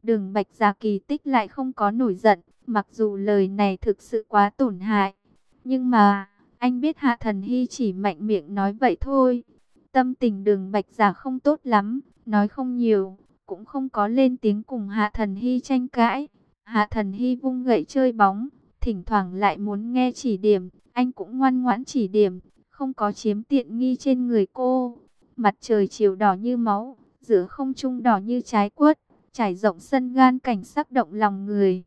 Đường Bạch Giả kỳ tích lại không có nổi giận, mặc dù lời này thực sự quá tổn hại. Nhưng mà, anh biết Hạ Thần Hy chỉ mạnh miệng nói vậy thôi. Tâm tình Đường Bạch Giả không tốt lắm, nói không nhiều, cũng không có lên tiếng cùng Hạ Thần Hy tranh cãi. Hạ Thần Hy vung gậy chơi bóng, thỉnh thoảng lại muốn nghe chỉ điểm, anh cũng ngoan ngoãn chỉ điểm, không có chiếm tiện nghi trên người cô. Mặt trời chiều đỏ như máu, giữa không trung đỏ như trái quất, trải rộng sân gan cảnh sắc động lòng người.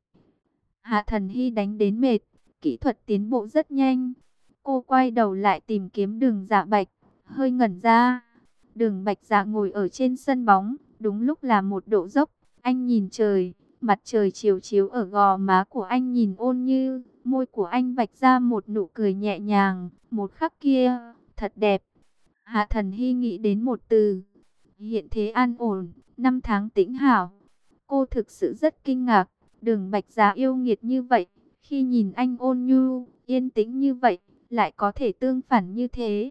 Hạ Thần Hy đánh đến mệt, kỹ thuật tiến bộ rất nhanh. Cô quay đầu lại tìm kiếm Đường Dạ Bạch, hơi ngẩn ra. Đường Bạch Dạ ngồi ở trên sân bóng, đúng lúc là một độ dốc. Anh nhìn trời, mặt trời chiếu chiếu ở gò má của anh nhìn ôn như, môi của anh vạch ra một nụ cười nhẹ nhàng, một khắc kia, thật đẹp. Hạ Thần Hy nghĩ đến một từ, hiện thế an ổn, năm tháng tĩnh hảo. Cô thực sự rất kinh ngạc, Đường Bạch Dạ yêu nghiệt như vậy, khi nhìn anh ôn nhu, yên tĩnh như vậy, lại có thể tương phản như thế.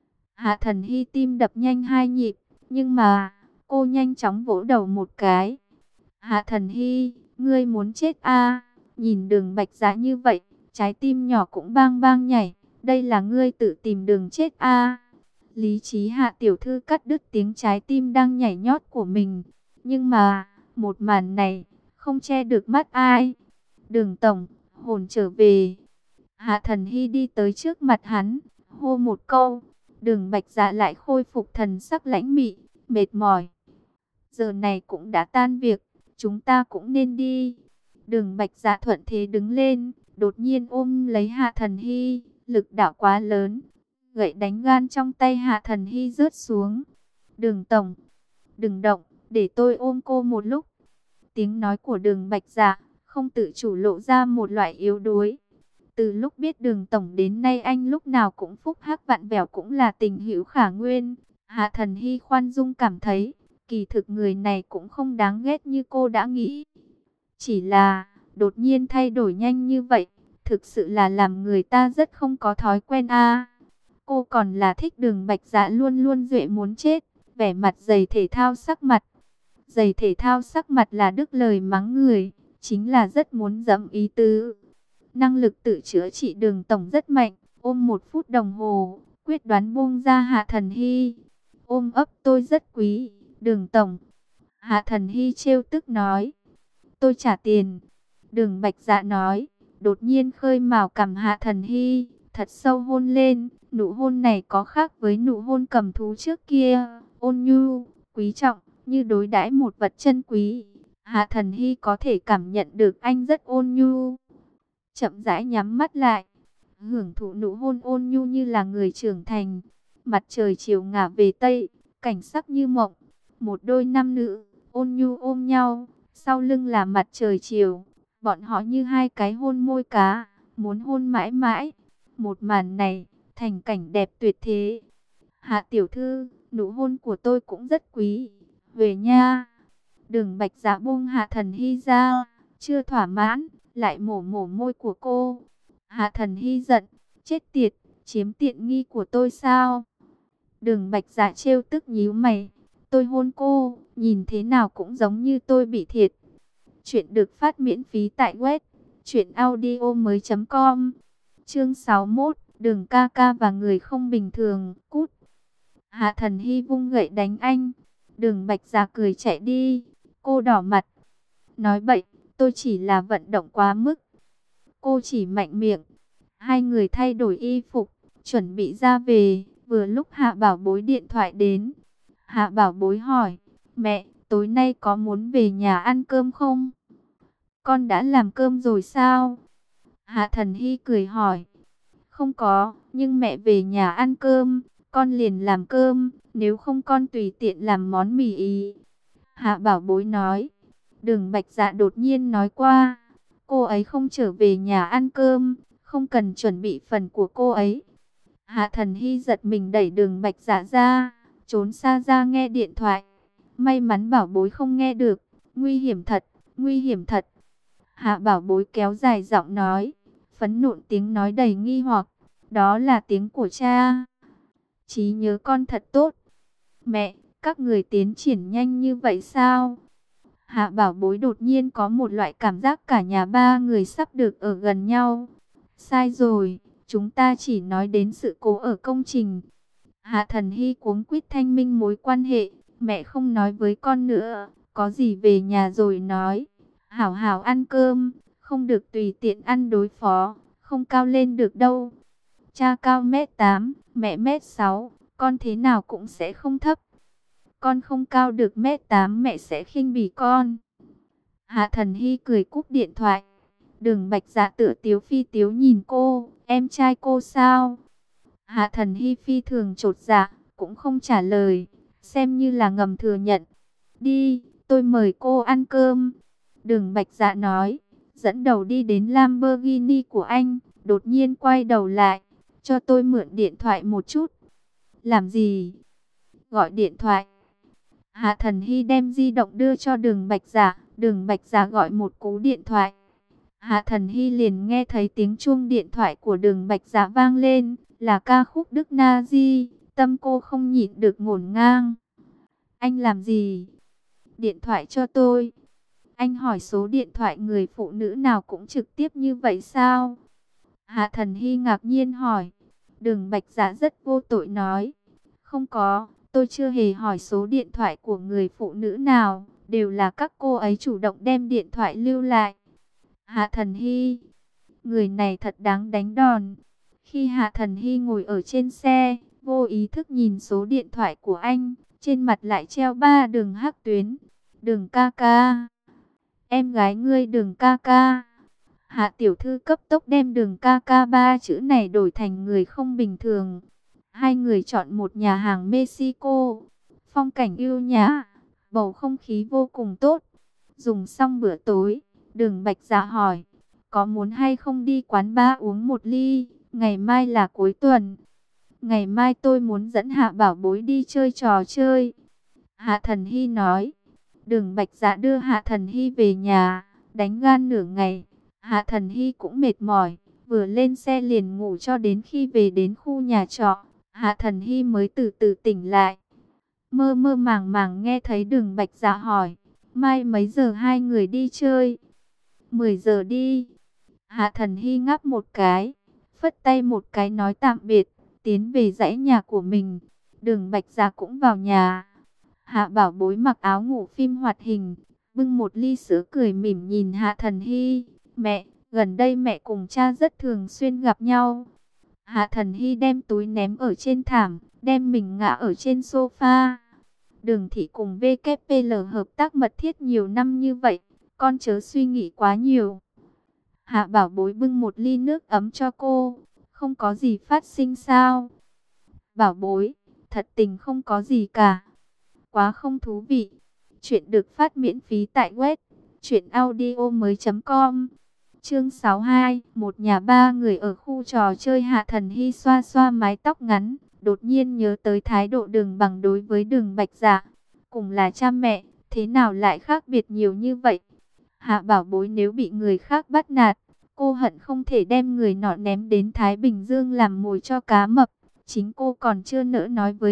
Hạ Thần Hy tim đập nhanh 2 nhịp, nhưng mà, cô nhanh chóng vỗ đầu một cái. Hạ Thần Hy, ngươi muốn chết à? Nhìn Đường Bạch Dạ như vậy, trái tim nhỏ cũng bang bang nhảy, đây là ngươi tự tìm đường chết à? Lý trí Hạ tiểu thư cắt đứt tiếng trái tim đang nhảy nhót của mình, nhưng mà, một màn này, không che được mắt ai. Đường tổng, hồn trở về. Hạ Thần Hy đi tới trước mặt hắn, hô một câu. Đường Bạch Dạ lại khôi phục thần sắc lãnh mị, mệt mỏi. Giờ này cũng đã tan việc, chúng ta cũng nên đi. Đường Bạch Dạ thuận thế đứng lên, đột nhiên ôm lấy Hạ Thần Hy, lực đạo quá lớn. Gậy đánh gan trong tay Hạ Thần Hy rớt xuống. Đường tổng, đừng động, để tôi ôm cô một lúc. Tiếng nói của Đường Bạch Dạ không tự chủ lộ ra một loại yếu đuối. Từ lúc biết Đường tổng đến nay anh lúc nào cũng phúc hắc vặn vẹo, cũng là tình hữu khả nguyên. Hạ Thần Hy khoan dung cảm thấy, kỳ thực người này cũng không đáng ghét như cô đã nghĩ. Chỉ là, đột nhiên thay đổi nhanh như vậy, thực sự là làm người ta rất không có thói quen a. Cô còn là thích Đường Bạch Dạ luôn luôn duệ muốn chết, vẻ mặt giày thể thao sắc mặt. Giày thể thao sắc mặt là đức lời mắng người, chính là rất muốn dẫm ý tứ. Năng lực tự chữa trị Đường tổng rất mạnh, ôm 1 phút đồng hồ, quyết đoán buông ra Hạ Thần Hy. Ôm ấp tôi rất quý, Đường tổng. Hạ Thần Hy trêu tức nói, tôi trả tiền. Đường Bạch Dạ nói, đột nhiên khơi mào cằm Hạ Thần Hy, thật sâu hôn lên. Nụ hôn này có khác với nụ hôn cầm thú trước kia, ôn nhu, quý trọng, như đối đãi một vật chân quý. Hạ Thần Hy có thể cảm nhận được anh rất ôn nhu. Chậm rãi nhắm mắt lại, hưởng thụ nụ hôn ôn nhu như là người trưởng thành. Mặt trời chiều ngả về Tây, cảnh sắc như mộng. Một đôi nam nữ, ôn nhu ôm nhau, sau lưng là mặt trời chiều. Bọn họ như hai cái hôn môi cá, muốn hôn mãi mãi. Một màn này, thành cảnh đẹp tuyệt thế. Hạ tiểu thư, nụ hôn của tôi cũng rất quý. Về nha. Đường Bạch Dạ buông Hạ Thần Hy ra, chưa thỏa mãn, lại mổ mổ môi của cô. Hạ Thần Hy giận, chết tiệt, chiếm tiện nghi của tôi sao? Đường Bạch Dạ trêu tức nhíu mày, tôi hôn cô, nhìn thế nào cũng giống như tôi bị thiệt. Chuyện được phát miễn phí tại web truyệnaudiomoi.com. Chương 61, Đường ca ca và người không bình thường, cút. Hạ Thần Hy vung gậy đánh anh. Đường Bạch Dạ cười chạy đi. Cô đỏ mặt, nói bậy, tôi chỉ là vận động quá mức. Cô chỉ mạnh miệng. Hai người thay đổi y phục, chuẩn bị ra về. Vừa lúc Hạ Bảo Bối điện thoại đến. Hạ Bảo Bối hỏi, mẹ, tối nay có muốn về nhà ăn cơm không? Con đã làm cơm rồi sao? Hạ Thần Hy cười hỏi, không có, nhưng mẹ về nhà ăn cơm, con liền làm cơm, nếu không con tùy tiện làm món mì ý. Hạ Bảo Bối nói, Đường Bạch Dạ đột nhiên nói qua, cô ấy không trở về nhà ăn cơm, không cần chuẩn bị phần của cô ấy. Hạ Thần Hy giật mình đẩy Đường Bạch Dạ ra, trốn xa ra nghe điện thoại. May mắn Bảo Bối không nghe được, nguy hiểm thật, nguy hiểm thật. Hạ Bảo Bối kéo dài giọng nói, phẫn nộ tiếng nói đầy nghi hoặc, đó là tiếng của cha. Trí nhớ con thật tốt. Mẹ, các người tiến triển nhanh như vậy sao? Hạ Bảo Bối đột nhiên có một loại cảm giác cả nhà ba người sắp được ở gần nhau. Sai rồi, chúng ta chỉ nói đến sự cố ở công trình. Hạ Thần Hy cuống quýt thanh minh mối quan hệ, mẹ không nói với con nữa, có gì về nhà rồi nói. Hảo hảo ăn cơm, không được tùy tiện ăn đối phó, không cao lên được đâu. Cha cao mét 8, mẹ mét 6, con thế nào cũng sẽ không thấp. Con không cao được mét 8 mẹ sẽ khinh bỉ con. Hạ Thần Hy cười cúp điện thoại. Đường Bạch Dạ tựa tiếu phi tiếu nhìn cô, em trai cô sao? Hạ Thần Hy phi thường chột dạ, cũng không trả lời, xem như là ngầm thừa nhận. Đi, tôi mời cô ăn cơm. Đường Bạch Dạ nói, dẫn đầu đi đến Lamborghini của anh, đột nhiên quay đầu lại, cho tôi mượn điện thoại một chút. Làm gì? Gọi điện thoại. Hạ Thần Hy đem di động đưa cho Đường Bạch Dạ, Đường Bạch Dạ gọi một cú điện thoại. Hạ Thần Hy liền nghe thấy tiếng chuông điện thoại của Đường Bạch Dạ vang lên, là ca khúc Đức Na Di, tâm cô không nhịn được ngổn ngang. Anh làm gì? Điện thoại cho tôi. Anh hỏi số điện thoại người phụ nữ nào cũng trực tiếp như vậy sao? Hạ Thần Hy ngạc nhiên hỏi. Đường Bạch Dạ rất vô tội nói, không có, tôi chưa hề hỏi số điện thoại của người phụ nữ nào, đều là các cô ấy chủ động đem điện thoại lưu lại. Hạ Thần Hy, người này thật đáng đánh đòn. Khi Hạ Thần Hy ngồi ở trên xe, vô ý thức nhìn số điện thoại của anh, trên mặt lại treo 3 đường hắc tuyến. Đường ca ca, em gái ngươi Đường ca ca. Hạ tiểu thư cấp tốc đem Đường ca ca 3 chữ này đổi thành người không bình thường. Hai người chọn một nhà hàng Mexico, phong cảnh yêu nhã, bầu không khí vô cùng tốt. Dùng xong bữa tối, Đường Bạch Dạ hỏi, có muốn hay không đi quán bar uống một ly, ngày mai là cuối tuần. Ngày mai tôi muốn dẫn Hạ Bảo Bối đi chơi trò chơi. Hạ Thần Hy nói. Đường Bạch Dạ đưa Hạ Thần Hy về nhà, đánh gan nửa ngày. Hạ Thần Hy cũng mệt mỏi, vừa lên xe liền ngủ cho đến khi về đến khu nhà trọ. Hạ Thần Hy mới từ từ tỉnh lại. Mơ mơ màng màng nghe thấy Đường Bạch Dạ hỏi, mai mấy giờ hai người đi chơi? 10 giờ đi. Hạ Thần Hy ngáp một cái, phất tay một cái nói tạm biệt, tiến về dãy nhà của mình. Đường Bạch Dạ cũng vào nhà. Hạ Bảo Bối mặc áo ngủ phim hoạt hình, bưng một ly sữa cười mỉm nhìn Hạ Thần Hy. Mẹ, gần đây mẹ cùng cha rất thường xuyên gặp nhau. Hạ Thần Hy đem túi ném ở trên thảm, đem mình ngã ở trên sofa. Đường Thị cùng VKPL hợp tác mật thiết nhiều năm như vậy, con chớ suy nghĩ quá nhiều. Hạ Bảo Bối bưng một ly nước ấm cho cô, không có gì phát sinh sao? Bảo Bối, thật tình không có gì cả. Quá không thú vị. Chuyện được phát miễn phí tại web truyệnaudiomoi.com. Chương 62, một nhà ba người ở khu trò chơi. Hạ Thần Hy xoa xoa mái tóc ngắn, đột nhiên nhớ tới thái độ Đường Bằng đối với Đường Bạch Dạ. Cùng là cha mẹ, thế nào lại khác biệt nhiều như vậy? Hạ Bảo Bối nếu bị người khác bắt nạt, cô hận không thể đem người nọ ném đến Thái Bình Dương làm mồi cho cá mập. Chính cô còn chưa nỡ nói với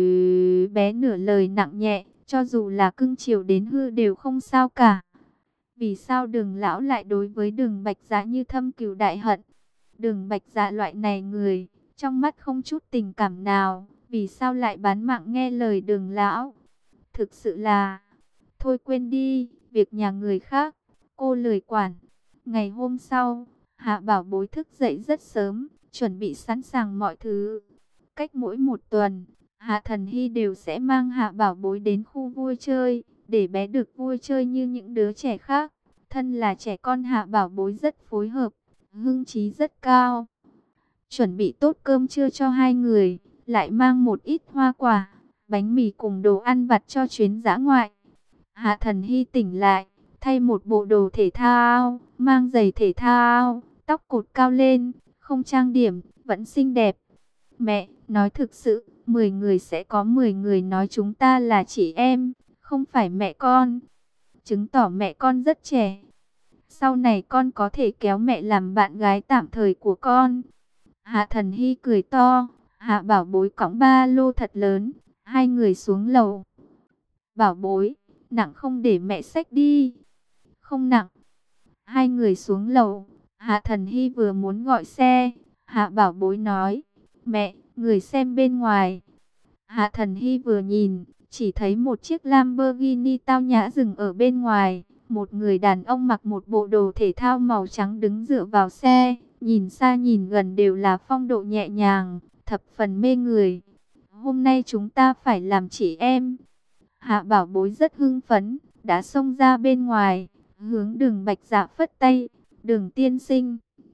bé nửa lời nặng nhẹ, cho dù là cưng chiều đến hư đều không sao cả. Vì sao Đường lão lại đối với Đường Bạch Dạ như thâm cừu đại hận? Đường Bạch Dạ loại này người, trong mắt không chút tình cảm nào, vì sao lại bán mạng nghe lời Đường lão? Thực sự là, thôi quên đi, việc nhà người khác, cô lười quản. Ngày hôm sau, Hạ Bảo Bối thức dậy rất sớm, chuẩn bị sẵn sàng mọi thứ. Cách mỗi một tuần, Hạ Thần Hy đều sẽ mang Hạ Bảo Bối đến khu vui chơi, để bé được vui chơi như những đứa trẻ khác. Thân là trẻ con, Hạ Bảo Bối rất phối hợp, hưng trí rất cao. Chuẩn bị tốt cơm trưa cho hai người, lại mang một ít hoa quả, bánh mì cùng đồ ăn vặt cho chuyến dã ngoại. Hạ Thần Hy tỉnh lại, thay một bộ đồ thể thao, mang giày thể thao, tóc cột cao lên, không trang điểm, vẫn xinh đẹp. Mẹ, nói thực sự, 10 người sẽ có 10 người nói chúng ta là chị em, không phải mẹ con. Chứng tỏ mẹ con rất trẻ. Sau này con có thể kéo mẹ làm bạn gái tạm thời của con. Hạ Thần Hy cười to, Hạ Bảo Bối cõng ba lô thật lớn, hai người xuống lầu. Bảo Bối, nặng không để mẹ xách đi. Không nặng. Hai người xuống lầu, Hạ Thần Hy vừa muốn gọi xe, Hạ Bảo Bối nói, mẹ, người xem bên ngoài. Hạ Thần Hy vừa nhìn, chỉ thấy một chiếc Lamborghini tao nhã dừng ở bên ngoài. Một người đàn ông mặc một bộ đồ thể thao màu trắng đứng dựa vào xe, nhìn xa nhìn gần đều là phong độ nhẹ nhàng, thập phần mê người. Hôm nay chúng ta phải làm chị em. Hạ Bảo Bối rất hưng phấn, đã xông ra bên ngoài, hướng Đường Bạch Dạ phất tay, Đường tiên sinh.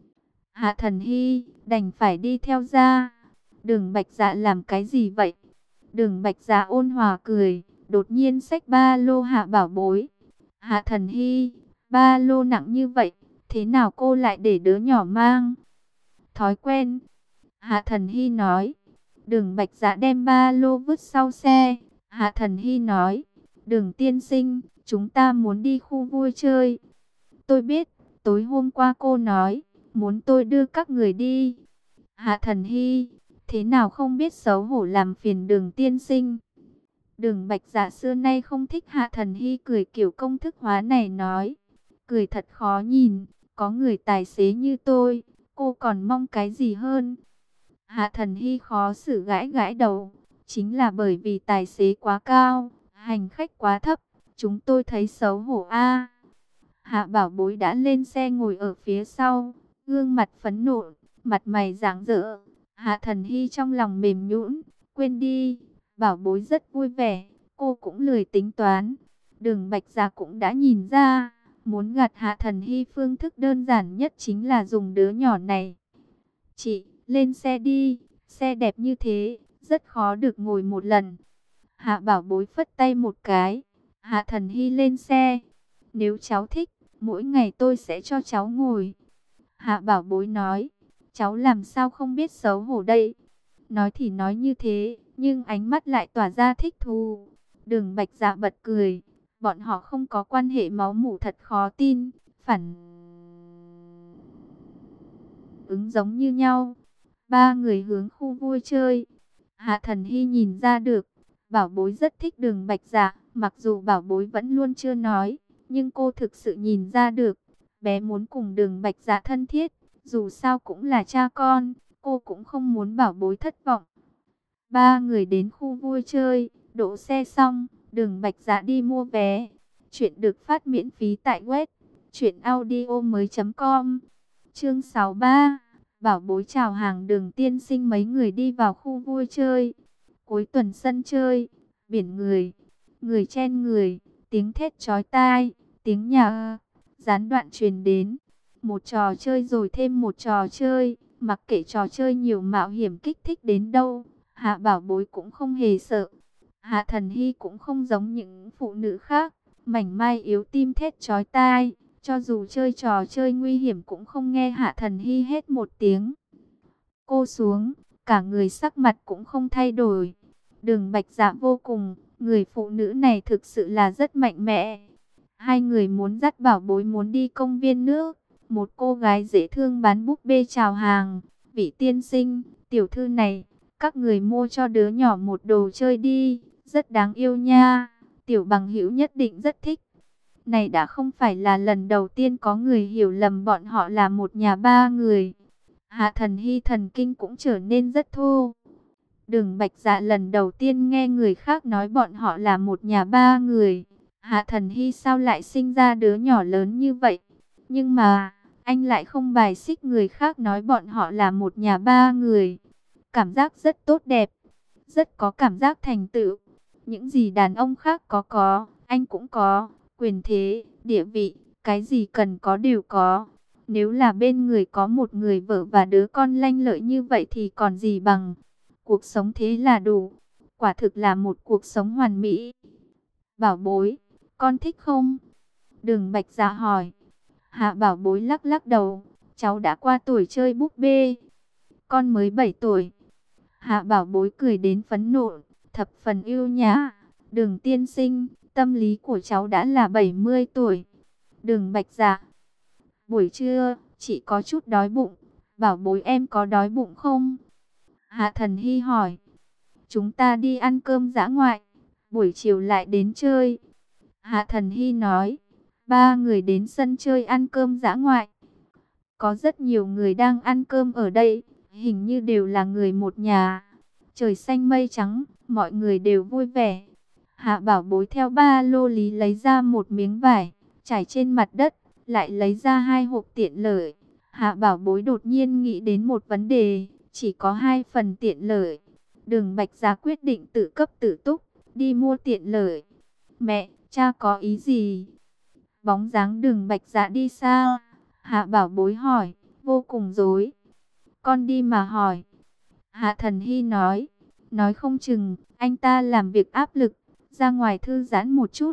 Hạ Thần Hy đành phải đi theo ra. Đường Bạch Dạ làm cái gì vậy? Đường Bạch Dạ ôn hòa cười, đột nhiên xách ba lô Hạ Bảo Bối. Hạ Thần Hy, ba lô nặng như vậy, thế nào cô lại để đứa nhỏ mang? Thói quen. Hạ Thần Hy nói. Đường Bạch Dạ đem ba lô vứt sau xe. Hạ Thần Hy nói, Đường tiên sinh, chúng ta muốn đi khu vui chơi. Tôi biết, tối hôm qua cô nói, muốn tôi đưa các người đi. Hạ Thần Hy, thế nào không biết xấu hổ làm phiền Đường tiên sinh. Đường Bạch Dạ xưa nay không thích Hạ Thần Hy cười kiểu công thức hóa này nói. Cười thật khó nhìn, có người tài xế như tôi, cô còn mong cái gì hơn. Hạ Thần Hy khó xử gãi gãi đầu, chính là bởi vì tài xế quá cao, hành khách quá thấp, chúng tôi thấy xấu hổ a. Hạ Bảo Bối đã lên xe ngồi ở phía sau, gương mặt phẫn nộ, mặt mày rạng rỡ. Hạ Thần Hy trong lòng mềm nhũn, quên đi, Bảo Bối rất vui vẻ, cô cũng lười tính toán. Đường Bạch Dạ cũng đã nhìn ra, muốn gạt Hạ Thần Hy phương thức đơn giản nhất chính là dùng đứa nhỏ này. Chị, lên xe đi, xe đẹp như thế, rất khó được ngồi một lần. Hạ Bảo Bối phất tay một cái, Hạ Thần Hy lên xe. Nếu cháu thích, mỗi ngày tôi sẽ cho cháu ngồi. Hạ Bảo Bối nói, cháu làm sao không biết xấu hổ đây. Nói thì nói như thế, nhưng ánh mắt lại tỏa ra thích thú. Đường Bạch Dạ bật cười, bọn họ không có quan hệ máu mủ thật khó tin, phản ứng giống như nhau. Ba người hướng khu vui chơi. Hạ Thần Hy nhìn ra được, Bảo Bối rất thích Đường Bạch Dạ, mặc dù Bảo Bối vẫn luôn chưa nói, nhưng cô thực sự nhìn ra được, bé muốn cùng Đường Bạch Dạ thân thiết, dù sao cũng là cha con, cô cũng không muốn Bảo Bối thất vọng. Ba người đến khu vui chơi, đỗ xe xong, Đường Bạch Dạ đi mua vé. Chuyện được phát miễn phí tại web truyệnaudiomoi.com. Chương 63. Bảo Bối chào hàng Đường tiên sinh. Mấy người đi vào khu vui chơi. Cuối tuần sân chơi, biển người, người chen người, tiếng thét chói tai, tiếng nhà gián đoạn truyền đến. Một trò chơi rồi thêm một trò chơi, mặc kệ trò chơi nhiều mạo hiểm kích thích đến đâu, Hạ Bảo Bối cũng không hề sợ. Hạ Thần Hy cũng không giống những phụ nữ khác, mảnh mai yếu tim thét chói tai, cho dù chơi trò chơi nguy hiểm cũng không nghe Hạ Thần Hy hét một tiếng. Cô xuống, cả người sắc mặt cũng không thay đổi. Đường Bạch Dạ vô cùng, người phụ nữ này thực sự là rất mạnh mẽ. Hai người muốn dắt Bảo Bối muốn đi công viên nước. Một cô gái dễ thương bán búp bê chào hàng. Vị tiên sinh, tiểu thư này, các người mua cho đứa nhỏ một đồ chơi đi, rất đáng yêu nha. Tiểu bằng hữu nhất định rất thích. Này đã không phải là lần đầu tiên có người hiểu lầm bọn họ là một nhà ba người. Hạ Thần Hy thần kinh cũng trở nên rất thô. Đường Bạch Dạ lần đầu tiên nghe người khác nói bọn họ là một nhà ba người. Hạ Thần Hy sao lại sinh ra đứa nhỏ lớn như vậy? Nhưng mà, anh lại không bài xích người khác nói bọn họ là một nhà ba người. Cảm giác rất tốt đẹp, rất có cảm giác thành tựu. Những gì đàn ông khác có, anh cũng có. Quyền thế, địa vị, cái gì cần có đều có. Nếu là bên người có một người vợ và đứa con lanh lợi như vậy thì còn gì bằng. Cuộc sống thế là đủ. Quả thực là một cuộc sống hoàn mỹ. Bảo Bối, con thích không? Đường Bạch Dạ hỏi. Hạ Bảo Bối lắc lắc đầu. Cháu đã qua tuổi chơi búp bê. Con mới 7 tuổi. Hạ Bảo Bối cười đến phấn nộ, thập phần yêu nhã. Đường tiên sinh, tâm lý của cháu đã là 70 tuổi. Đường Bạch Dạ. Buổi trưa, chị có chút đói bụng. Bảo Bối em có đói bụng không? Hạ Thần Hy hỏi. Chúng ta đi ăn cơm dã ngoại, buổi chiều lại đến chơi. Hạ Thần Hy nói. Ba người đến sân chơi ăn cơm dã ngoại. Có rất nhiều người đang ăn cơm ở đây, hình như đều là người một nhà. Trời xanh mây trắng, mọi người đều vui vẻ. Hạ Bảo Bối theo ba lô lý lấy ra một miếng vải, trải trên mặt đất, lại lấy ra hai hộp tiện lợi. Hạ Bảo Bối đột nhiên nghĩ đến một vấn đề, chỉ có hai phần tiện lợi. Đường Bạch Giá quyết định tự cấp tự túc, đi mua tiện lợi. Mẹ, cha có ý gì? Bóng dáng Đường Bạch Giá đi xa. Hạ Bảo Bối hỏi, vô cùng rối. Con đi mà hỏi. Hạ Thần Hy nói không chừng, anh ta làm việc áp lực, ra ngoài thư giãn một chút.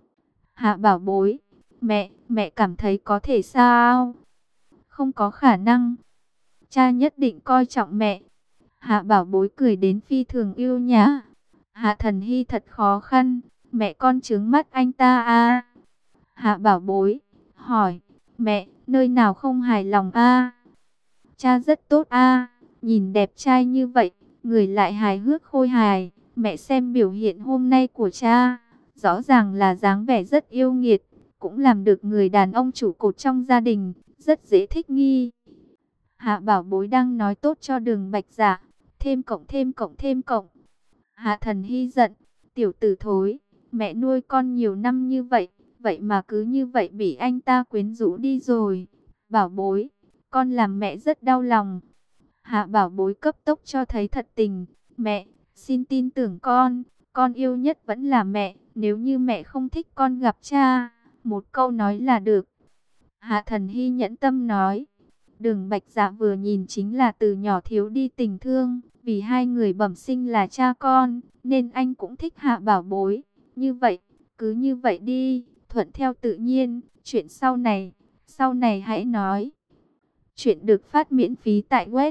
Hạ Bảo Bối, mẹ cảm thấy có thể sao? Không có khả năng. Cha nhất định coi trọng mẹ. Hạ Bảo Bối cười đến phi thường yêu nhã. Hạ Thần Hy thật khó khăn, mẹ con trướng mắt anh ta à? Hạ Bảo Bối hỏi, mẹ, nơi nào không hài lòng a? Cha rất tốt a, nhìn đẹp trai như vậy, người lại hài hước khôi hài. Mẹ xem biểu hiện hôm nay của cha, rõ ràng là dáng vẻ rất yêu nghiệt, cũng làm được người đàn ông trụ cột trong gia đình, rất dễ thích nghi. Hạ Bảo Bối đang nói tốt cho Đường Bạch Dạ, thêm cộng thêm cộng thêm cộng. Hạ Thần Hy giận, tiểu tử thối, mẹ nuôi con nhiều năm như vậy, vậy mà cứ như vậy bị anh ta quyến rũ đi rồi. Bảo Bối, con làm mẹ rất đau lòng. Hạ Bảo Bối cấp tốc cho thấy thật tình. Mẹ, xin tin tưởng con yêu nhất vẫn là mẹ. Nếu như mẹ không thích con gặp cha, một câu nói là được. Hạ Thần Hy nhẫn tâm nói. Đường Bạch Dạ vừa nhìn chính là từ nhỏ thiếu đi tình thương. Vì hai người bẩm sinh là cha con, nên anh cũng thích Hạ Bảo Bối. Như vậy, cứ như vậy đi, thuận theo tự nhiên. Chuyện sau này hãy nói. Chuyện được phát miễn phí tại web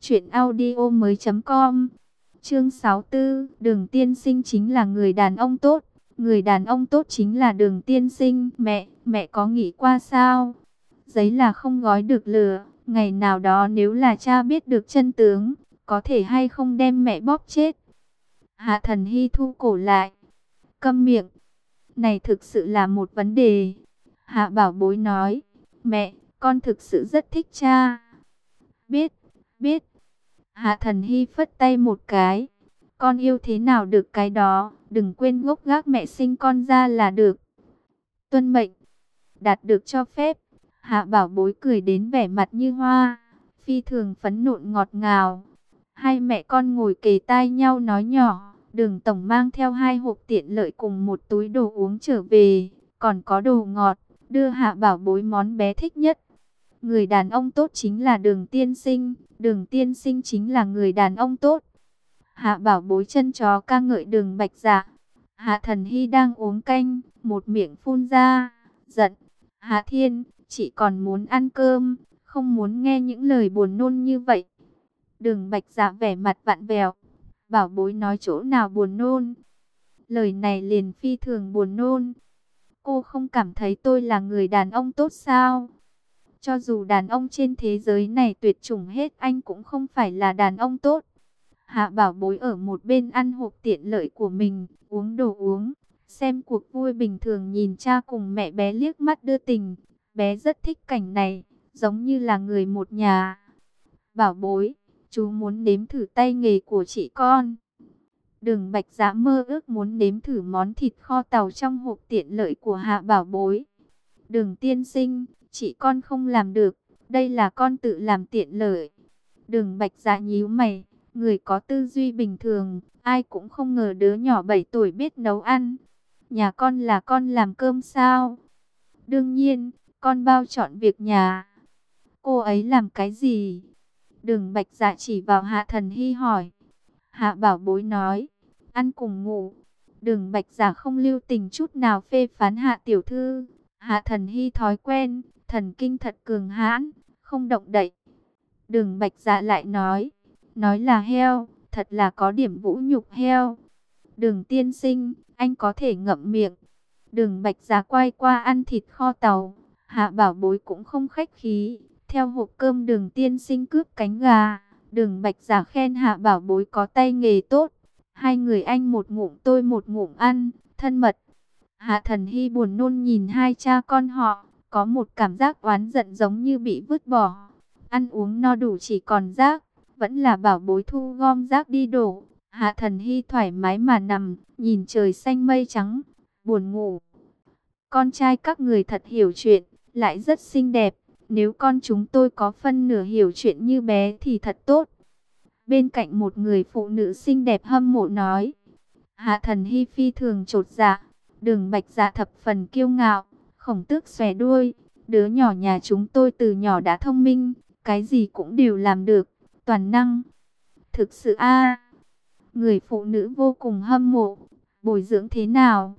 truyệnaudiomoi.com. Chương 64, Đường Tiên Sinh chính là người đàn ông tốt, người đàn ông tốt chính là Đường Tiên Sinh. Mẹ có nghĩ qua sao? Giấy là không gói được lửa, ngày nào đó nếu là cha biết được chân tướng, có thể hay không đem mẹ bóp chết. Hạ Thần Hy thu cổ lại, câm miệng. Này thực sự là một vấn đề. Hạ Bảo Bối nói, mẹ, con thực sự rất thích cha. Biết. Hạ Thần Hy phất tay một cái. Con yêu thế nào được cái đó, đừng quên gốc gác mẹ sinh con ra là được. Tuân mệnh, đạt được cho phép. Hạ Bảo Bối cười đến vẻ mặt như hoa, phi thường phấn nộn ngọt ngào. Hai mẹ con ngồi kề tai nhau nói nhỏ. Đường tổng mang theo hai hộp tiện lợi cùng một túi đồ uống trở về, còn có đồ ngọt, đưa Hạ Bảo Bối món bé thích nhất. Người đàn ông tốt chính là Đường Tiên Sinh, Đường Tiên Sinh chính là người đàn ông tốt. Hạ Bảo Bối chân chó ca ngợi Đường Bạch Dạ. Hạ Thần Hy đang uống canh, một miệng phun ra, giận. Hạ Thiên, chị còn muốn ăn cơm, không muốn nghe những lời buồn nôn như vậy. Đường Bạch Dạ vẻ mặt vặn vẹo. Bảo Bối nói chỗ nào buồn nôn? Lời này liền phi thường buồn nôn. Cô không cảm thấy tôi là người đàn ông tốt sao? Cho dù đàn ông trên thế giới này tuyệt chủng hết, anh cũng không phải là đàn ông tốt. Hạ Bảo Bối ở một bên ăn hộp tiện lợi của mình, uống đồ uống, xem cuộc vui bình thường, nhìn cha cùng mẹ bé liếc mắt đưa tình. Bé rất thích cảnh này, giống như là người một nhà. Bảo Bối, chú muốn nếm thử tay nghề của chị con. Đường Bạch Dạ mơ ước muốn nếm thử món thịt kho tàu trong hộp tiện lợi của Hạ Bảo Bối. Đường Tiên Sinh, chị con không làm được, đây là con tự làm tiện lợi. Đường Bạch Dạ nhíu mày, người có tư duy bình thường, ai cũng không ngờ đứa nhỏ 7 tuổi biết nấu ăn. Nhà con là con làm cơm sao? Đương nhiên, con bao trọn việc nhà. Cô ấy làm cái gì? Đường Bạch Dạ chỉ vào Hạ Thần Hy hỏi. Hạ Bảo Bối nói, ăn cùng ngủ. Đường Bạch Dạ không lưu tình chút nào phê phán Hạ tiểu thư. Hạ Thần Hy thói quen, thần kinh thật cường hãn, không động đậy. Đường Bạch Dạ lại nói là heo, thật là có điểm vũ nhục heo. Đường Tiên Sinh, anh có thể ngậm miệng. Đường Bạch Dạ quay qua ăn thịt kho tàu. Hạ Bảo Bối cũng không khách khí, theo hộp cơm Đường Tiên Sinh cướp cánh gà. Đường Bạch Dạ khen Hạ Bảo Bối có tay nghề tốt. Hai người anh một ngụm tôi một ngụm ăn, thân mật. Hạ Thần Hy buồn nôn nhìn hai cha con họ, có một cảm giác oán giận giống như bị vứt bỏ. Ăn uống no đủ chỉ còn rác, vẫn là bảo bối thu gom rác đi đổ. Hạ Thần Hy thoải mái mà nằm, nhìn trời xanh mây trắng, buồn ngủ. Con trai các người thật hiểu chuyện, lại rất xinh đẹp. Nếu con chúng tôi có phân nửa hiểu chuyện như bé thì thật tốt. Bên cạnh một người phụ nữ xinh đẹp hâm mộ nói. Hạ Thần Hy phi thường chột dạ. Đường Bạch Dạ thập phần kiêu ngạo. Khổng Tước xòe đuôi. Đứa nhỏ nhà chúng tôi từ nhỏ đã thông minh, cái gì cũng đều làm được, toàn năng. Thực sự người phụ nữ vô cùng hâm mộ. Bồi dưỡng thế nào?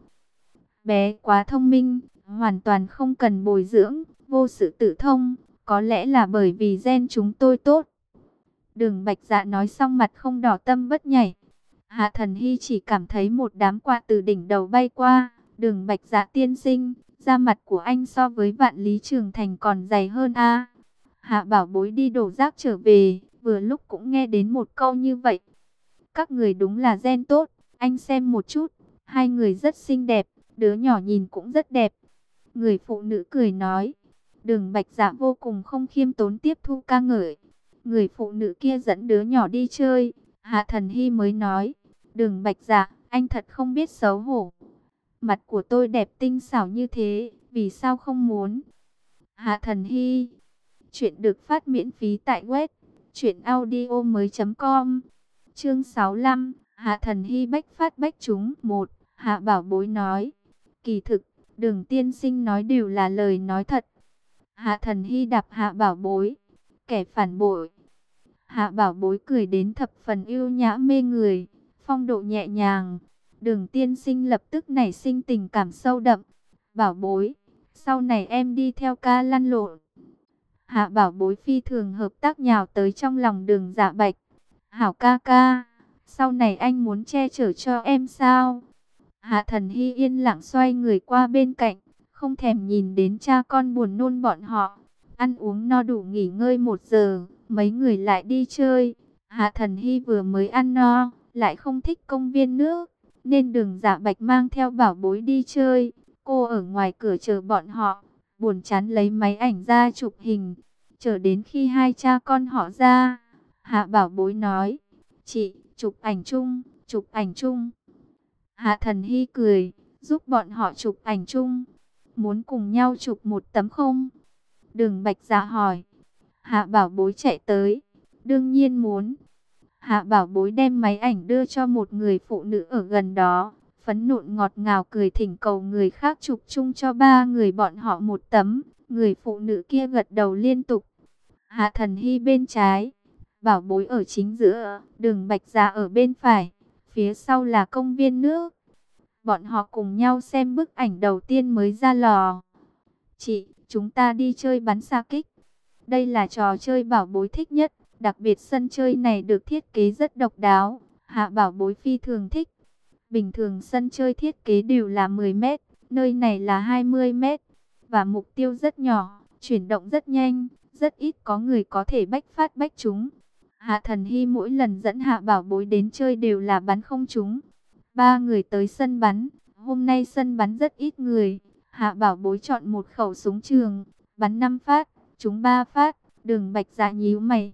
Bé quá thông minh, hoàn toàn không cần bồi dưỡng, vô sự tự thông, có lẽ là bởi vì gen chúng tôi tốt. Đường Bạch Dạ nói xong mặt không đỏ tâm bất nhảy. Hạ Thần Hy chỉ cảm thấy một đám quạ từ đỉnh đầu bay qua. Đường Bạch Dạ tiên sinh, da mặt của anh so với Vạn Lý Trường Thành còn dày hơn Hạ bảo bối đi đổ rác trở về, vừa lúc cũng nghe đến một câu như vậy. Các người đúng là gen tốt, anh xem một chút, hai người rất xinh đẹp, đứa nhỏ nhìn cũng rất đẹp. Người phụ nữ cười nói. Đường Bạch Dạ vô cùng không khiêm tốn tiếp thu ca ngợi. Người phụ nữ kia dẫn đứa nhỏ đi chơi. Hạ Thần Hy mới nói. Đường Bạch Dạ, anh thật không biết xấu hổ. Mặt của tôi đẹp tinh xảo như thế, vì sao không muốn? Hạ Thần Hy. Chuyện được phát miễn phí tại web truyệnaudiomoi.com. Chương 65. Hạ Thần Hy bách phát bách trúng. 1. Hạ bảo bối nói. Kỳ thực, Đường tiên sinh nói đều là lời nói thật. Hạ Thần Hy đạp Hạ bảo bối. Kẻ phản bội. Hạ bảo bối cười đến thập phần yêu nhã mê người, phong độ nhẹ nhàng. Đường tiên sinh lập tức nảy sinh tình cảm sâu đậm. Bảo bối, sau này em đi theo ca lăn lộn. Hạ bảo bối phi thường hợp tác nhào tới trong lòng Đường Dạ Bạch. Hảo ca ca, sau này anh muốn che chở cho em sao? Hạ Thần Hy yên lặng xoay người qua bên cạnh, không thèm nhìn đến cha con buồn nôn bọn họ. Ăn uống no đủ nghỉ ngơi 1 giờ, mấy người lại đi chơi. Hạ Thần Hy vừa mới ăn no, lại không thích công viên nước, nên Đường Dạ Bạch mang theo bảo bối đi chơi. Cô ở ngoài cửa chờ bọn họ, buồn chán lấy máy ảnh ra chụp hình. Chờ đến khi hai cha con họ ra, Hạ bảo bối nói, chị, chụp ảnh chung, chụp ảnh chung. Hạ Thần Hy cười, giúp bọn họ chụp ảnh chung. Muốn cùng nhau chụp một tấm không? Đường Bạch Dạ hỏi. Hạ bảo bối chạy tới. Đương nhiên muốn. Hạ bảo bối đem máy ảnh đưa cho một người phụ nữ ở gần đó. Phấn nộn ngọt ngào cười thỉnh cầu người khác chụp chung cho 3 người bọn họ một tấm. Người phụ nữ kia gật đầu liên tục. Hạ Thần Hy bên trái, bảo bối ở chính giữa, Đường Bạch Dạ ở bên phải. Phía sau là công viên nước. Bọn họ cùng nhau xem bức ảnh đầu tiên mới ra lò. Chị, chúng ta đi chơi bắn xa kích. Đây là trò chơi bảo bối thích nhất. Đặc biệt sân chơi này được thiết kế rất độc đáo. Hạ bảo bối phi thường thích. Bình thường sân chơi thiết kế đều là 10 mét. Nơi này là 20 mét. Và mục tiêu rất nhỏ, chuyển động rất nhanh. Rất ít có người có thể bách phát bách trúng. Hạ Thần Hy mỗi lần dẫn Hạ bảo bối đến chơi đều là bắn không trúng. 3 người tới sân bắn. Hôm nay sân bắn rất ít người. Hạ bảo bối chọn một khẩu súng trường, bắn 5 phát, trúng 3 phát. Đường Bạch Dạ nhíu mày.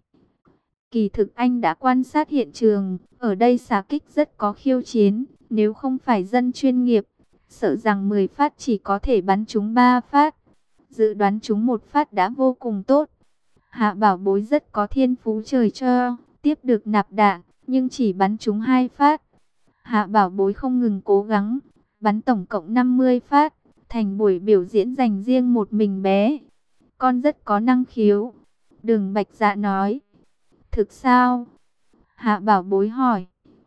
Kỳ thực anh đã quan sát hiện trường. Ở đây xạ kích rất có khiêu chiến. Nếu không phải dân chuyên nghiệp, sợ rằng 10 phát chỉ có thể bắn trúng 3 phát. Dự đoán trúng 1 phát đã vô cùng tốt. Hạ bảo bối rất có thiên phú trời cho, tiếp được nạp đạn, nhưng chỉ bắn trúng 2 phát. Hạ bảo bối không ngừng cố gắng, bắn tổng cộng 50 phát, thành buổi biểu diễn dành riêng một mình bé. Con rất có năng khiếu. Đường Bạch Dạ nói. Thực sao? Hạ bảo bối hỏi.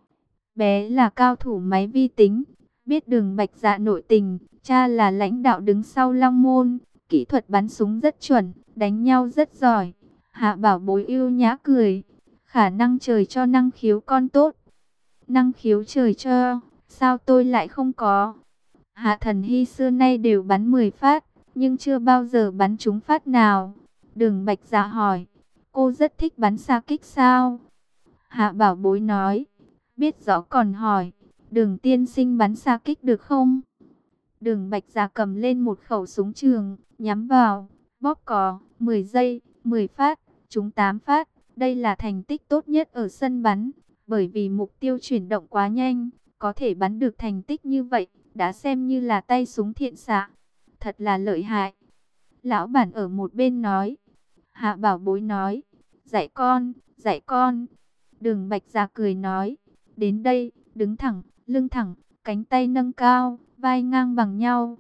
Bé là cao thủ máy vi tính, biết Đường Bạch Dạ nội tình, cha là lãnh đạo đứng sau Long Môn, kỹ thuật bắn súng rất chuẩn, đánh nhau rất giỏi. Hạ bảo bối yêu nhã cười. Khả năng trời cho năng khiếu con tốt. Năng khiếu trời cho, sao tôi lại không có? Hạ Thần Hy xưa nay đều bắn 10 phát, nhưng chưa bao giờ bắn trúng phát nào. Đường Bạch Dạ hỏi, cô rất thích bắn xa kích sao? Hạ bảo bối nói, biết rõ còn hỏi, Đường tiên sinh bắn xa kích được không? Đường Bạch Dạ cầm lên một khẩu súng trường, nhắm vào, bóp cò, 10 giây, 10 phát, trúng 8 phát. Đây là thành tích tốt nhất ở sân bắn, bởi vì mục tiêu chuyển động quá nhanh, có thể bắn được thành tích như vậy, đã xem như là tay súng thiện xạ. Thật là lợi hại. Lão bản ở một bên nói. Hạ Bảo Bối nói, dạy con, dạy con. Đường Bạch Dạ cười nói, đến đây, đứng thẳng, lưng thẳng, cánh tay nâng cao, vai ngang bằng nhau.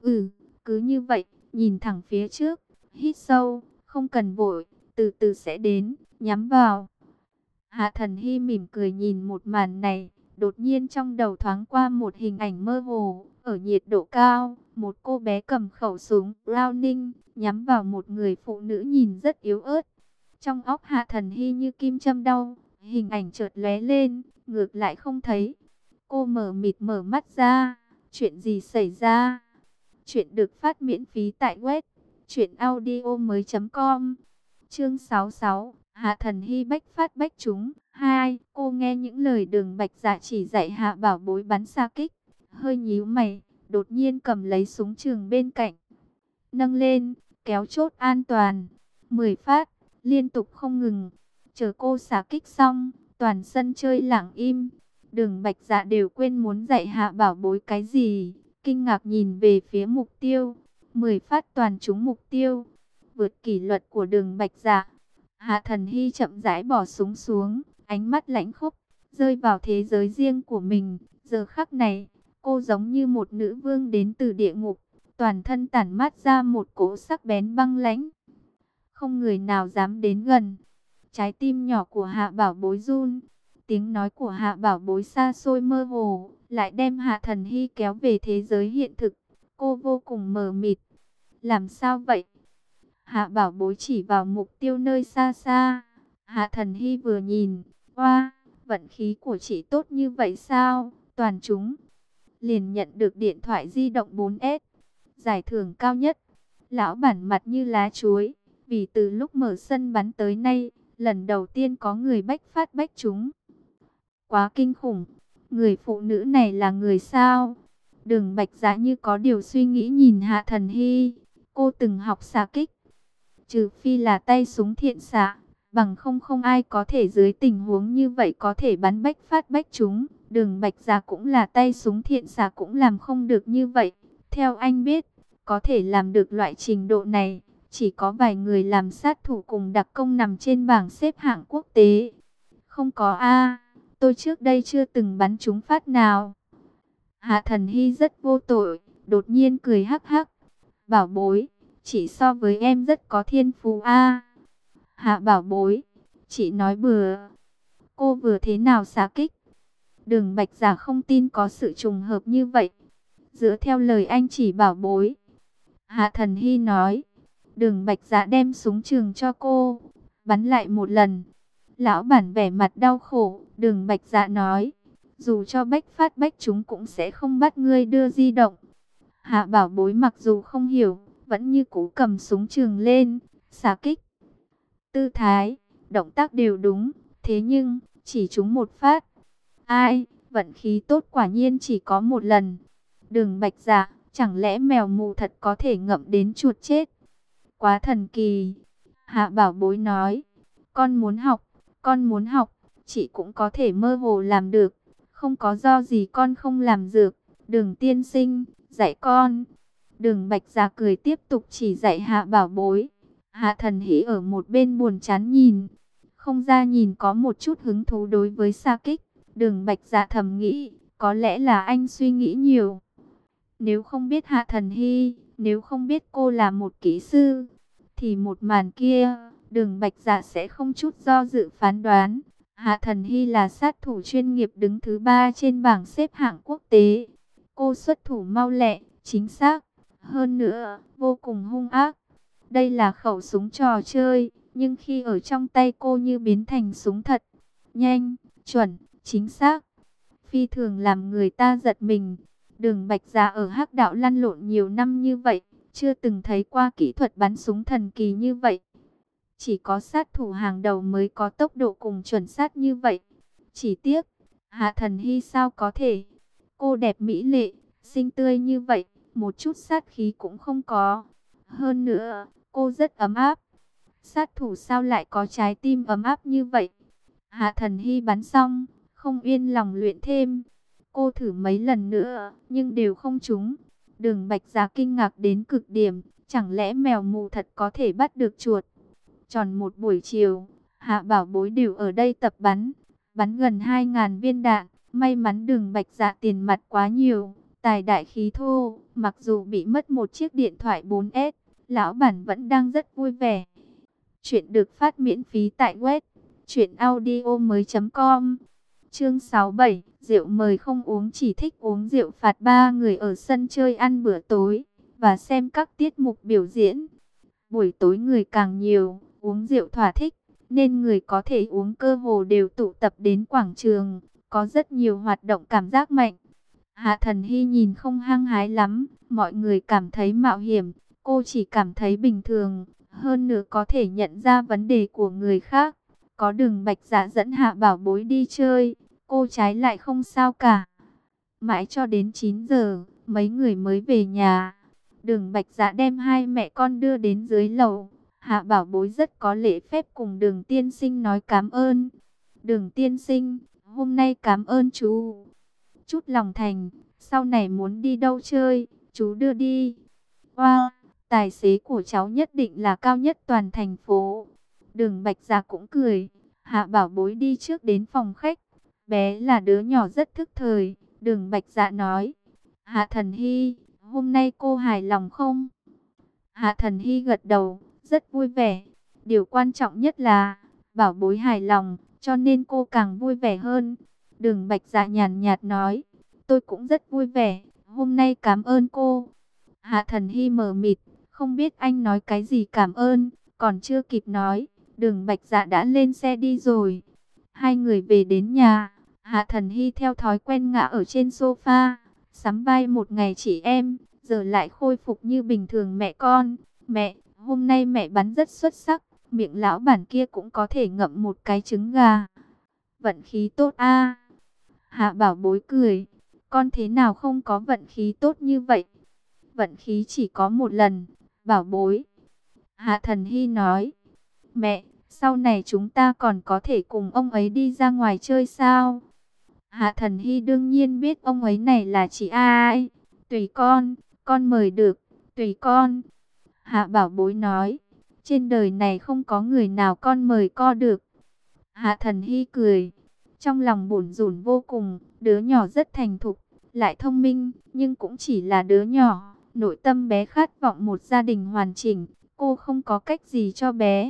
Cứ như vậy, nhìn thẳng phía trước, hít sâu, không cần vội, từ từ sẽ đến, nhắm vào. Hạ Thần Hy mỉm cười nhìn một màn này, đột nhiên trong đầu thoáng qua một hình ảnh mơ hồ, ở nhiệt độ cao, một cô bé cầm khẩu súng Browning, nhắm vào một người phụ nữ nhìn rất yếu ớt. Trong óc Hạ Thần Hy như kim châm đau, hình ảnh chợt lóe lên, ngược lại không thấy. Cô mờ mịt mở mắt ra, chuyện gì xảy ra? Chuyện được phát miễn phí tại web truyệnaudiomoi.com. Chương 66, Hạ Thần Hy bách phát bách trúng. 2. Cô nghe những lời Đường Bạch Dạ chỉ dạy Hạ Bảo Bối bắn xa kích, hơi nhíu mày, đột nhiên cầm lấy súng trường bên cạnh, nâng lên, kéo chốt an toàn, 10 phát, liên tục không ngừng. Chờ cô xả kích xong, toàn sân chơi lặng im. Đường Bạch Dạ đều quên muốn dạy Hạ Bảo Bối cái gì, kinh ngạc nhìn về phía mục tiêu. 10 phát toàn trúng mục tiêu, vượt kỷ luật của Đường Bạch Dạ. Hạ Thần Hy chậm rãi bỏ súng xuống, ánh mắt lãnh khốc, rơi vào thế giới riêng của mình. Giờ khắc này, cô giống như một nữ vương đến từ địa ngục, toàn thân tản mát ra một cỗ sắc bén băng lãnh. Không người nào dám đến gần. Trái tim nhỏ của Hạ Bảo Bối run. Tiếng nói của Hạ Bảo Bối xa xôi mơ hồ, lại đem Hạ Thần Hy kéo về thế giới hiện thực. Cô vô cùng mờ mịt. Làm sao vậy? Hạ Bảo Bối chỉ vào mục tiêu nơi xa xa. Hạ Thần Hy vừa nhìn, oa, vận khí của chị tốt như vậy sao? Toàn trúng. Liền nhận được điện thoại di động 4S, giải thưởng cao nhất. Lão bản mặt như lá chuối, vì từ lúc mở sân bắn tới nay, lần đầu tiên có người bách phát bách trúng. Quá kinh khủng. Người phụ nữ này là người sao? Đường Bạch Dạ như có điều suy nghĩ nhìn Hạ Thần Hy. Cô từng học xạ kích, trừ phi là tay súng thiện xạ, bằng không ai có thể dưới tình huống như vậy có thể bắn bách phát bách trúng. Đường Bạch Dạ cũng là tay súng thiện xạ cũng làm không được như vậy. Theo anh biết, có thể làm được loại trình độ này, chỉ có vài người làm sát thủ cùng đặc công nằm trên bảng xếp hạng quốc tế. Không có a, tôi trước đây chưa từng bắn trúng phát nào. Hạ Thần Hy rất vô tội, đột nhiên cười hắc hắc. Bảo Bối, chị so với em rất có thiên phú a. Hạ Bảo Bối, chị nói bừa. Cô vừa thế nào xạ kích? Đường Bạch Dạ không tin có sự trùng hợp như vậy. Dựa theo lời anh chỉ Bảo Bối, Hạ Thần Hy nói. Đường Bạch Dạ đem súng trường cho cô, bắn lại một lần. Lão bản vẻ mặt đau khổ. Đường Bạch Dạ nói, dù cho bách phát bách trúng cũng sẽ không bắt ngươi đưa di động. Hạ Bảo Bối mặc dù không hiểu, vẫn như cũ cầm súng trường lên, xạ kích. Tư thái, động tác đều đúng, thế nhưng chỉ trúng một phát. Ai, vận khí tốt quả nhiên chỉ có một lần. Đường Bạch Dạ, chẳng lẽ mèo mù thật có thể ngậm đến chuột chết? Quá thần kỳ. Hạ Bảo Bối nói, con muốn học, chị cũng có thể mơ hồ làm được, không có do gì con không làm được. Đường tiên sinh, dạy con. Đường Bạch Dạ cười tiếp tục chỉ dạy Hạ Bảo Bối. Hạ Thần Hỷ ở một bên buồn chán nhìn, không ra nhìn có một chút hứng thú đối với xạ kích. Đường Bạch Dạ thầm nghĩ, có lẽ là anh suy nghĩ nhiều. Nếu không biết Hạ Thần Hy, nếu không biết cô là một kỹ sư, thì một màn kia, Đường Bạch Dạ sẽ không chút do dự phán đoán. Hạ Thần Hy là sát thủ chuyên nghiệp đứng thứ 3 trên bảng xếp hạng quốc tế. Cô xuất thủ mau lẹ, chính xác, hơn nữa, vô cùng hung ác. Đây là khẩu súng trò chơi, nhưng khi ở trong tay cô như biến thành súng thật. Nhanh, chuẩn, chính xác, phi thường làm người ta giật mình. Đường Bạch Dạ ở hắc đạo lăn lộn nhiều năm như vậy, chưa từng thấy qua kỹ thuật bắn súng thần kỳ như vậy. Chỉ có sát thủ hàng đầu mới có tốc độ cùng chuẩn xác như vậy. Chỉ tiếc, Hạ Thần Hy sao có thể? Cô đẹp mỹ lệ, xinh tươi như vậy, một chút sát khí cũng không có. Hơn nữa, cô rất ấm áp. Sát thủ sao lại có trái tim ấm áp như vậy? Hạ Thần Hy bắn xong, không yên lòng luyện thêm. Cô thử mấy lần nữa, nhưng đều không trúng. Đường Bạch Giá kinh ngạc đến cực điểm. Chẳng lẽ mèo mù thật có thể bắt được chuột? Tròn một buổi chiều, Hạ Bảo Bối đều ở đây tập bắn. Bắn gần 2.000 viên đạn. May mắn Đường Bạch Dạ tiền mặt quá nhiều, tài đại khí thô. Mặc dù bị mất một chiếc điện thoại 4S, lão bản vẫn đang rất vui vẻ. Chuyện được phát miễn phí tại web truyệnaudiomoi.com. Chương 67, rượu mời không uống, chỉ thích uống rượu, phạt 3 người ở sân chơi ăn bữa tối và xem các tiết mục biểu diễn. Buổi tối người càng nhiều, uống rượu thỏa thích, nên người có thể uống cơ hồ đều tụ tập đến quảng trường, có rất nhiều hoạt động cảm giác mạnh. Hạ Thần Hy nhìn không hăng hái lắm, mọi người cảm thấy mạo hiểm, cô chỉ cảm thấy bình thường, hơn nữa có thể nhận ra vấn đề của người khác. Có Đường Bạch Dạ dẫn Hạ Bảo Bối đi chơi, cô trái lại không sao cả. Mãi cho đến 9 giờ, mấy người mới về nhà. Đường Bạch Dạ đem hai mẹ con đưa đến dưới lầu. Hạ Bảo Bối rất có lễ phép cùng Đường tiên sinh nói cảm ơn. Đường tiên sinh, hôm nay cảm ơn chú. Chút lòng thành, sau này muốn đi đâu chơi, chú đưa đi. Wow, tài xế của cháu nhất định là cao nhất toàn thành phố. Đường Bạch Dạ cũng cười. Hạ Bảo Bối đi trước đến phòng khách. Bé là đứa nhỏ rất thức thời. Đường Bạch Dạ nói, Hạ Thần Hy, hôm nay cô hài lòng không? Hạ Thần Hy gật đầu, rất vui vẻ. Điều quan trọng nhất là Bảo Bối hài lòng, cho nên cô càng vui vẻ hơn. Đường Bạch Dạ nhàn nhạt nói, tôi cũng rất vui vẻ, hôm nay cảm ơn cô. Hạ Thần Hy mờ mịt, không biết anh nói cái gì cảm ơn, còn chưa kịp nói, Đường Bạch Dạ đã lên xe đi rồi. Hai người về đến nhà, Hạ Thần Hy theo thói quen ngã ở trên sofa, sắm vai một ngày chị em, giờ lại khôi phục như bình thường mẹ con. Mẹ, hôm nay mẹ bắn rất xuất sắc, miệng lão bản kia cũng có thể ngậm một cái trứng gà. Vận khí tốt a. Hạ Bảo Bối cười, con thế nào không có vận khí tốt như vậy? Vận khí chỉ có một lần, Bảo Bối. Hạ Thần Hy nói, mẹ, sau này chúng ta còn có thể cùng ông ấy đi ra ngoài chơi sao? Hạ Thần Hy đương nhiên biết ông ấy này là chị ai. Tùy con mời được, tùy con. Hạ Bảo Bối nói, trên đời này không có người nào con mời co được. Hạ Thần Hy cười, trong lòng bủn rủn vô cùng, đứa nhỏ rất thành thục, lại thông minh, nhưng cũng chỉ là đứa nhỏ. Nội tâm bé khát vọng một gia đình hoàn chỉnh, cô không có cách gì cho bé.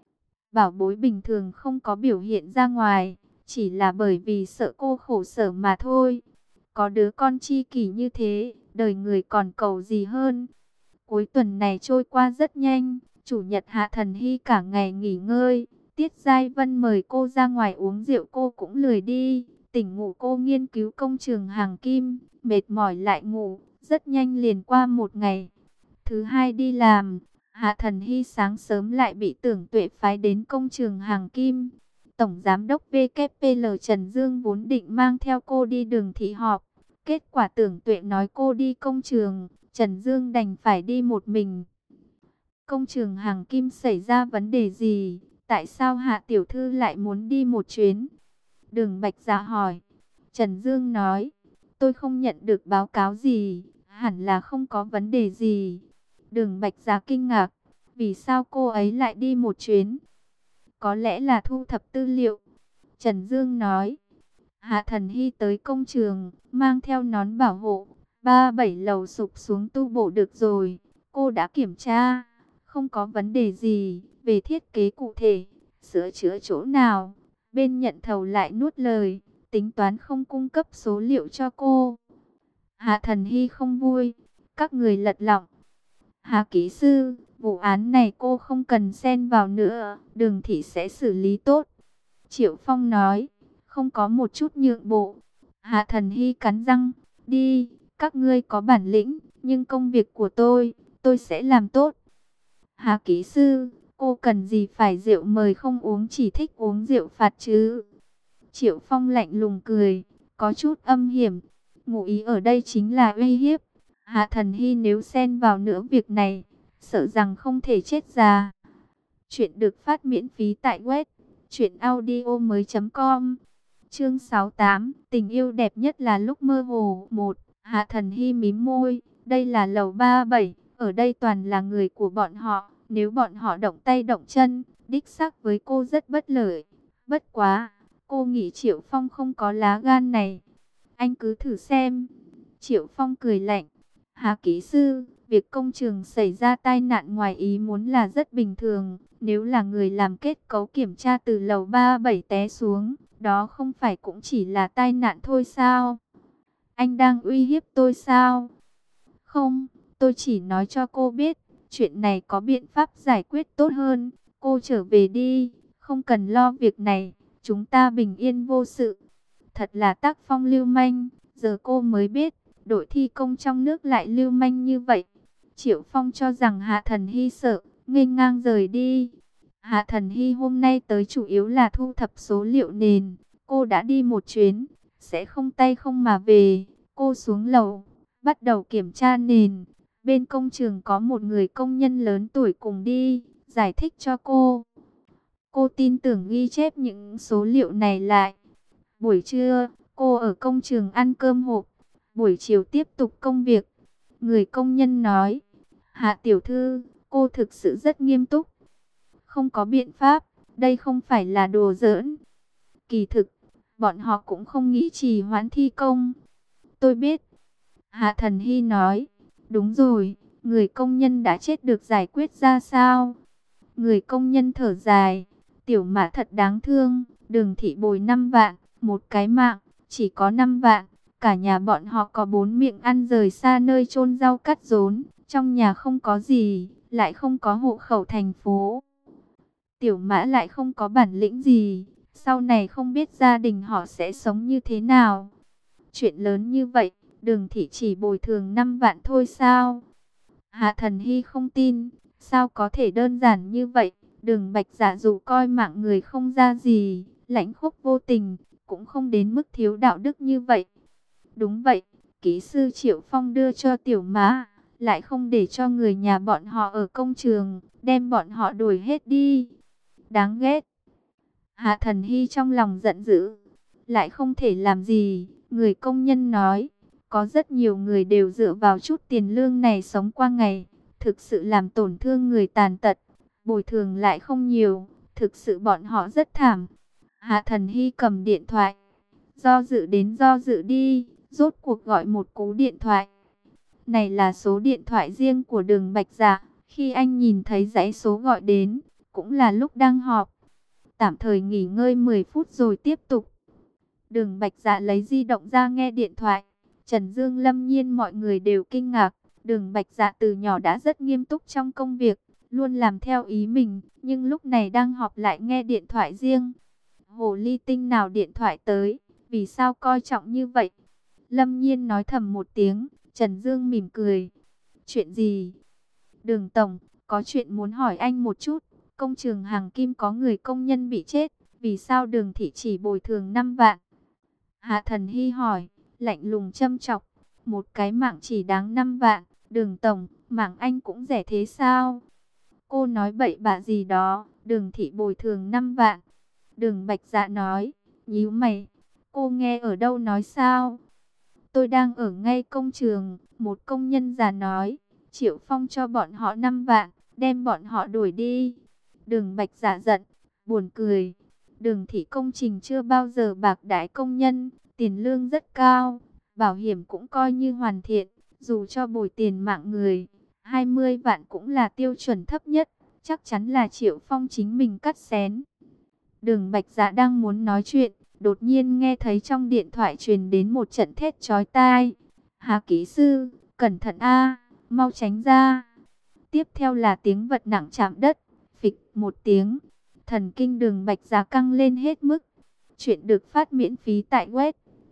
Bảo Bối bình thường không có biểu hiện ra ngoài, chỉ là bởi vì sợ cô khổ sở mà thôi. Có đứa con tri kỷ như thế, đời người còn cầu gì hơn. Cuối tuần này trôi qua rất nhanh, chủ nhật Hạ Thần Hy cả ngày nghỉ ngơi. Tiết Giai Vân mời cô ra ngoài uống rượu cô cũng lười đi. Tỉnh ngủ cô nghiên cứu công trường hàng kim, mệt mỏi lại ngủ, rất nhanh liền qua một ngày. Thứ hai đi làm, Hạ Thần Hy sáng sớm lại bị Tưởng Tuệ phái đến công trường hàng kim. Tổng giám đốc VKPL Trần Dương vốn định mang theo cô đi Đường thị họp. Kết quả Tưởng Tuệ nói cô đi công trường, Trần Dương đành phải đi một mình. Công trường hàng kim xảy ra vấn đề gì? Tại sao Hạ tiểu thư lại muốn đi một chuyến? Đường Bạch Dạ hỏi. Trần Dương nói, tôi không nhận được báo cáo gì, hẳn là không có vấn đề gì. Đường Bạch Dạ kinh ngạc, vì sao cô ấy lại đi một chuyến? Có lẽ là thu thập tư liệu. Trần Dương nói. Hạ Thần Hy tới công trường, mang theo nón bảo hộ, 37 lầu sụp xuống tu bổ được rồi. Cô đã kiểm tra, không có vấn đề gì. Về thiết kế cụ thể, sửa chữa chỗ nào, bên nhận thầu lại nuốt lời, tính toán không cung cấp số liệu cho cô. Hạ Thần Hy không vui, các người lật lọng. Hạ kỹ sư, vụ án này cô không cần xen vào nữa, Đường thị sẽ xử lý tốt. Triệu Phong nói, không có một chút nhượng bộ. Hạ Thần Hy cắn răng, đi, các ngươi có bản lĩnh, nhưng công việc của tôi sẽ làm tốt. Hạ kỹ sư, cô cần gì phải rượu mời không uống, chỉ thích uống rượu phạt chứ? Triệu Phong lạnh lùng cười, có chút âm hiểm, ngụ ý ở đây chính là uy hiếp. Hạ Thần Hy nếu xen vào nữa việc này, sợ rằng không thể chết già. Chuyện được phát miễn phí tại web truyệnaudiomoi.com. Chương 68, tình yêu đẹp nhất là lúc mơ hồ. Một, Hạ Thần Hy mím môi, đây là lầu 37, ở đây toàn là người của bọn họ, nếu bọn họ động tay động chân, đích xác với cô rất bất lợi. Bất quá, cô nghĩ Triệu Phong không có lá gan này. Anh cứ thử xem. Triệu Phong cười lạnh. Hà kỹ sư, việc công trường xảy ra tai nạn ngoài ý muốn là rất bình thường. Nếu là người làm kết cấu kiểm tra từ lầu 37 té xuống, đó không phải cũng chỉ là tai nạn thôi sao? Anh đang uy hiếp tôi sao? Không, tôi chỉ nói cho cô biết, chuyện này có biện pháp giải quyết tốt hơn. Cô trở về đi, không cần lo việc này, chúng ta bình yên vô sự. Thật là tác phong lưu manh, giờ cô mới biết, đội thi công trong nước lại lưu manh như vậy. Triệu Phong cho rằng Hạ Thần Hy sợ, nghênh ngang rời đi. Hạ Thần Hy hôm nay tới chủ yếu là thu thập số liệu nền. Cô đã đi một chuyến, sẽ không tay không mà về. Cô xuống lầu, bắt đầu kiểm tra nền. Bên công trường có một người công nhân lớn tuổi cùng đi, giải thích cho cô. Cô tin tưởng ghi chép những số liệu này lại. Buổi trưa, cô ở công trường ăn cơm hộp. Buổi chiều tiếp tục công việc. Người công nhân nói, Hạ tiểu thư, cô thực sự rất nghiêm túc. Không có biện pháp, đây không phải là đùa giỡn. Kỳ thực, bọn họ cũng không nghĩ trì hoãn thi công. Tôi biết. Hạ Thần Hy nói, đúng rồi, người công nhân đã chết được giải quyết ra sao? Người công nhân thở dài, Tiểu Mã thật đáng thương, Đường thị bồi 5 vạn, một cái mạng, chỉ có 5 vạn. Cả nhà bọn họ có 4 miệng ăn rời xa nơi chôn rau cắt rốn, trong nhà không có gì, lại không có hộ khẩu thành phố. Tiểu Mã lại không có bản lĩnh gì, sau này không biết gia đình họ sẽ sống như thế nào. Chuyện lớn như vậy, Đường thị chỉ bồi thường 5 vạn thôi sao? Hạ Thần Hy không tin, sao có thể đơn giản như vậy? Đường Bạch Dạ dù coi mạng người không ra gì, lãnh khốc vô tình, cũng không đến mức thiếu đạo đức như vậy. Đúng vậy, kỹ sư Triệu Phong đưa cho Tiểu Mã, lại không để cho người nhà bọn họ ở công trường, đem bọn họ đuổi hết đi. Đáng ghét. Hạ Thần Hy trong lòng giận dữ, lại không thể làm gì. Người công nhân nói, có rất nhiều người đều dựa vào chút tiền lương này sống qua ngày, thực sự làm tổn thương người tàn tật, bồi thường lại không nhiều, thực sự bọn họ rất thảm. Hạ Thần Hy cầm điện thoại, do dự đến do dự đi, rốt cuộc gọi một cú điện thoại. Này là số điện thoại riêng của Đường Bạch Dạ, khi anh nhìn thấy dãy số gọi đến, cũng là lúc đang họp. Tạm thời nghỉ ngơi 10 phút rồi tiếp tục. Đường Bạch Dạ lấy di động ra nghe điện thoại. Trần Dương, Lâm Nhiên mọi người đều kinh ngạc. Đường Bạch Dạ từ nhỏ đã rất nghiêm túc trong công việc, luôn làm theo ý mình, nhưng lúc này đang họp lại nghe điện thoại riêng. Hồ ly tinh nào điện thoại tới, vì sao coi trọng như vậy? Lâm Nhiên nói thầm một tiếng, Trần Dương mỉm cười. Chuyện gì? Đường Tổng, có chuyện muốn hỏi anh một chút. Công trường Hàng Kim có người công nhân bị chết, vì sao Đường thị chỉ bồi thường 5 vạn? Hạ Thần Hy hỏi, lạnh lùng châm chọc, một cái mạng chỉ đáng 5 vạn, Đường Tổng, mạng anh cũng rẻ thế sao? Cô nói bậy bạ gì đó, Đường thị bồi thường 5 vạn. Đường Bạch Dạ nói, nhíu mày, cô nghe ở đâu nói sao? Tôi đang ở ngay công trường, một công nhân già nói, Triệu Phong cho bọn họ 5 vạn, đem bọn họ đuổi đi. Đường Bạch Dạ giận, buồn cười. Đường thị công trình chưa bao giờ bạc đãi công nhân, tiền lương rất cao, bảo hiểm cũng coi như hoàn thiện, dù cho bồi tiền mạng người, 20 vạn cũng là tiêu chuẩn thấp nhất, chắc chắn là Triệu Phong chính mình cắt xén. Đường Bạch Dạ đang muốn nói chuyện, đột nhiên nghe thấy trong điện thoại truyền đến một trận thét chói tai. Hà kỹ sư, cẩn thận a, mau tránh ra. Tiếp theo là tiếng vật nặng chạm đất, phịch một tiếng. Thần kinh Đường Bạch Dạ căng lên hết mức. Chuyện được phát miễn phí tại web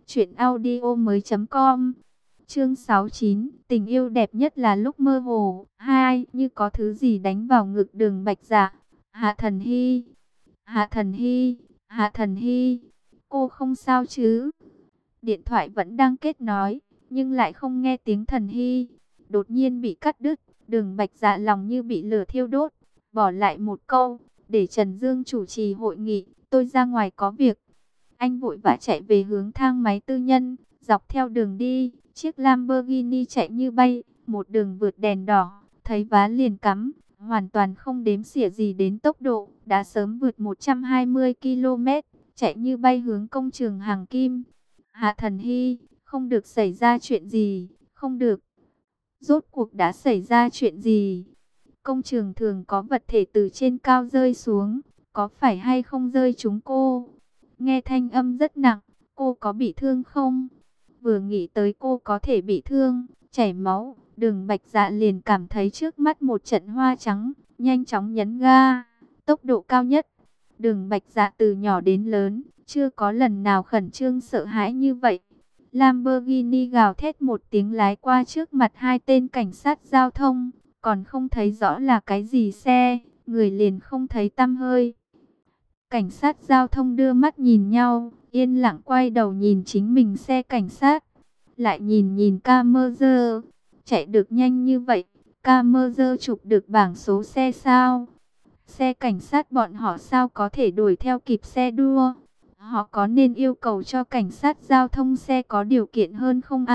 truyệnaudiomoi.com. Chương 69, tình yêu đẹp nhất là lúc mơ hồ. 2, như có thứ gì đánh vào ngực Đường Bạch Dạ. Hạ Thần Hy, Hạ Thần Hy, Hạ Thần Hy, cô không sao chứ? Điện thoại vẫn đang kết nối, nhưng lại không nghe tiếng Thần Hy. đột nhiên bị cắt đứt. Đường Bạch Dạ lòng như bị lửa thiêu đốt, bỏ lại một câu, để Trần Dương chủ trì hội nghị, tôi ra ngoài có việc. Anh vội vã chạy về hướng thang máy tư nhân, dọc theo đường đi, chiếc Lamborghini chạy như bay, một đường vượt đèn đỏ, thấy vá liền cắm, hoàn toàn không đếm xỉa gì đến tốc độ, đã sớm vượt 120 km, chạy như bay hướng công trường Hàng Kim. Hạ Thần Hy, không được xảy ra chuyện gì, không được. Rốt cuộc đã xảy ra chuyện gì? Công trường thường có vật thể từ trên cao rơi xuống, có phải hay không rơi trúng cô? Nghe thanh âm rất nặng, cô có bị thương không? Vừa nghĩ tới cô có thể bị thương, chảy máu, Đường Bạch Dạ liền cảm thấy trước mắt một trận hoa trắng, nhanh chóng nhấn ga, tốc độ cao nhất. Đường Bạch Dạ từ nhỏ đến lớn, chưa có lần nào khẩn trương sợ hãi như vậy. Lamborghini gào thét một tiếng lái qua trước mặt hai tên cảnh sát giao thông, còn không thấy rõ là cái gì xe, người liền không thấy tăm hơi. Cảnh sát giao thông đưa mắt nhìn nhau, yên lặng quay đầu nhìn chính mình xe cảnh sát, lại nhìn nhìn camera, chạy được nhanh như vậy, camera chụp được bảng số xe sao? Xe cảnh sát bọn họ sao có thể đuổi theo kịp xe đua? Họ có nên yêu cầu cho cảnh sát giao thông xe có điều kiện hơn không?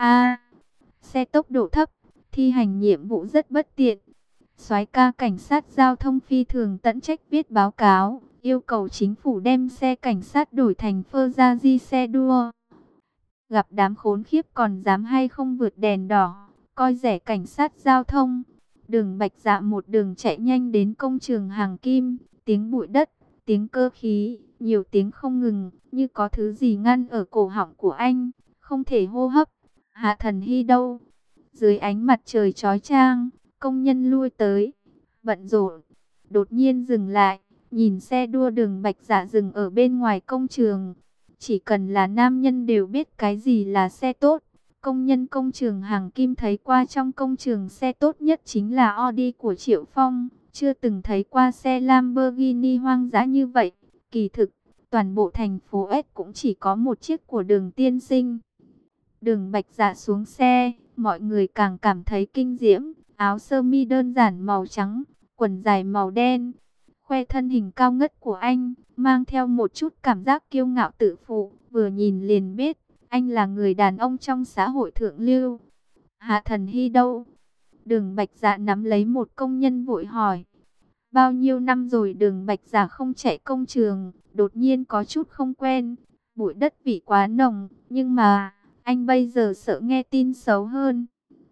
Xe tốc độ thấp, thi hành nhiệm vụ rất bất tiện. Soái ca cảnh sát giao thông phi thường tận trách viết báo cáo, yêu cầu chính phủ đem xe cảnh sát đổi thành Ferrari xe đua. Gặp đám khốn khiếp còn dám hay không vượt đèn đỏ, coi rẻ cảnh sát giao thông. Đường Bạch Dạ một đường chạy nhanh đến công trường Hàng Kim, tiếng bụi đất, tiếng cơ khí, nhiều tiếng không ngừng, như có thứ gì ngăn ở cổ họng của anh, không thể hô hấp. Hạ Thần Hy đâu? Dưới ánh mặt trời chói chang, công nhân lui tới, bận rộn, đột nhiên dừng lại, nhìn xe đua Đường Bạch Dạ dừng ở bên ngoài công trường. Chỉ cần là nam nhân đều biết cái gì là xe tốt. Công nhân công trường Hàng Kim thấy qua trong công trường xe tốt nhất chính là Audi của Triệu Phong, chưa từng thấy qua xe Lamborghini hoang dã như vậy. Kỳ thực, toàn bộ thành phố S cũng chỉ có một chiếc của Đường tiên sinh. Đường Bạch Dạ xuống xe, mọi người càng cảm thấy kinh diễm, áo sơ mi đơn giản màu trắng, quần dài màu đen, khoe thân hình cao ngất của anh, mang theo một chút cảm giác kiêu ngạo tự phụ, vừa nhìn liền biết, anh là người đàn ông trong xã hội thượng lưu. Hạ Thần Hy đâu? Đường Bạch Dạ nắm lấy một công nhân vội hỏi. Bao nhiêu năm rồi Đường Bạch Dạ không chạy công trường, đột nhiên có chút không quen, bụi đất vị quá nồng, nhưng mà, anh bây giờ sợ nghe tin xấu hơn.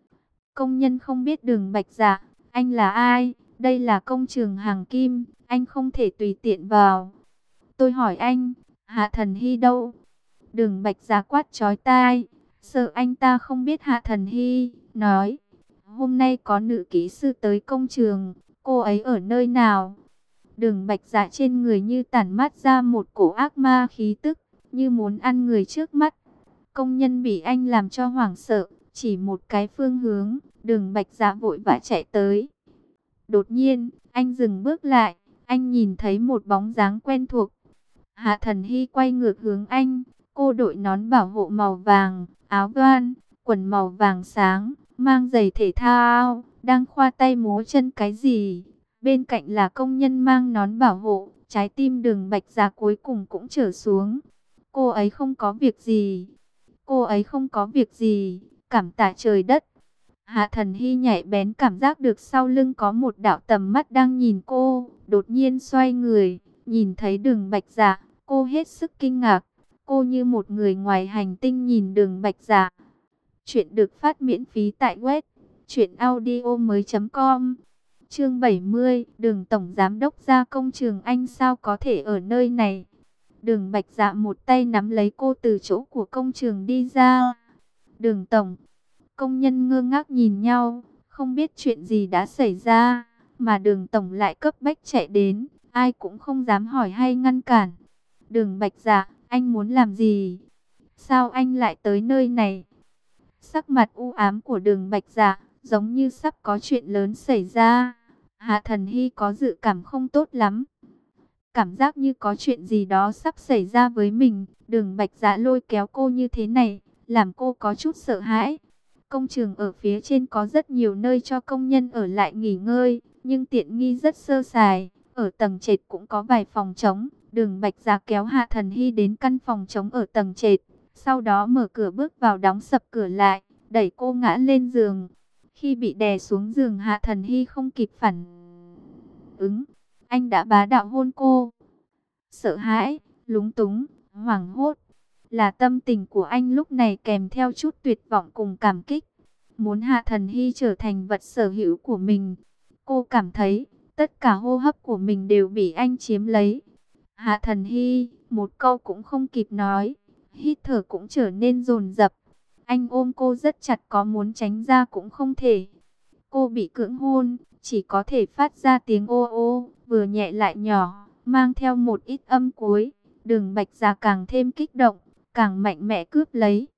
Công nhân không biết Đường Bạch Dạ, anh là ai? Đây là công trường Hàng Kim, anh không thể tùy tiện vào. Tôi hỏi anh, Hạ Thần Hy đâu? Đường Bạch Dạ quát chói tai, sợ anh ta không biết Hạ Thần Hy, nói, hôm nay có nữ kỹ sư tới công trường, cô ấy ở nơi nào? Đường Bạch Dạ trên người như tản mát ra một cổ ác ma khí tức, như muốn ăn người trước mắt. Công nhân bị anh làm cho hoảng sợ, chỉ một cái phương hướng, Đường Bạch Dạ vội vã chạy tới. Đột nhiên, anh dừng bước lại, anh nhìn thấy một bóng dáng quen thuộc. Hạ Thần Hy quay ngược hướng anh, cô đội nón bảo hộ màu vàng, áo voan, quần màu vàng sáng, mang giày thể thao, đang khoa tay múa chân cái gì. Bên cạnh là công nhân mang nón bảo hộ, trái tim Đường Bạch Dạ cuối cùng cũng trở xuống. Cô ấy không có việc gì, cô ấy không có việc gì, cảm tạ trời đất. Hạ Thần Hy nhạy bén cảm giác được sau lưng có một đạo tầm mắt đang nhìn cô, đột nhiên xoay người, nhìn thấy Đường Bạch Dạ, cô hết sức kinh ngạc, cô như một người ngoài hành tinh nhìn Đường Bạch Dạ. Chuyện được phát miễn phí tại web truyệnaudiomoi.com. Chương 70, Đường tổng giám đốc ra công trường, anh sao có thể ở nơi này? Đường Bạch Dạ một tay nắm lấy cô từ chỗ của công trường đi ra. Đường tổng. Công nhân ngơ ngác nhìn nhau, không biết chuyện gì đã xảy ra, mà Đường tổng lại cấp bách chạy đến, ai cũng không dám hỏi hay ngăn cản. Đường Bạch Dạ, anh muốn làm gì? Sao anh lại tới nơi này? Sắc mặt u ám của Đường Bạch Dạ, giống như sắp có chuyện lớn xảy ra. Hạ Thần Hy có dự cảm không tốt lắm. Cảm giác như có chuyện gì đó sắp xảy ra với mình. Đường Bạch Dạ lôi kéo cô như thế này, làm cô có chút sợ hãi. Công trường ở phía trên có rất nhiều nơi cho công nhân ở lại nghỉ ngơi, nhưng tiện nghi rất sơ sài. Ở tầng trệt cũng có vài phòng trống. Đường Bạch Gia kéo Hạ Thần Hy đến căn phòng trống ở tầng trệt, sau đó mở cửa bước vào, đóng sập cửa lại, đẩy cô ngã lên giường. Khi bị đè xuống giường, Hạ Thần Hy không kịp phản ứng, anh đã bá đạo hôn cô. Sợ hãi, lúng túng, hoảng hốt là tâm tình của anh lúc này, kèm theo chút tuyệt vọng cùng cảm kích. Muốn Hạ Thần Hy trở thành vật sở hữu của mình. Cô cảm thấy tất cả hô hấp của mình đều bị anh chiếm lấy. Hạ Thần Hy một câu cũng không kịp nói, hít thở cũng trở nên dồn dập. Anh ôm cô rất chặt, có muốn tránh ra cũng không thể. Cô bị cưỡng hôn, chỉ có thể phát ra tiếng ô ô, vừa nhẹ lại nhỏ, mang theo một ít âm cuối. Đường Bạch Gia càng thêm kích động, càng mạnh mẽ cướp lấy.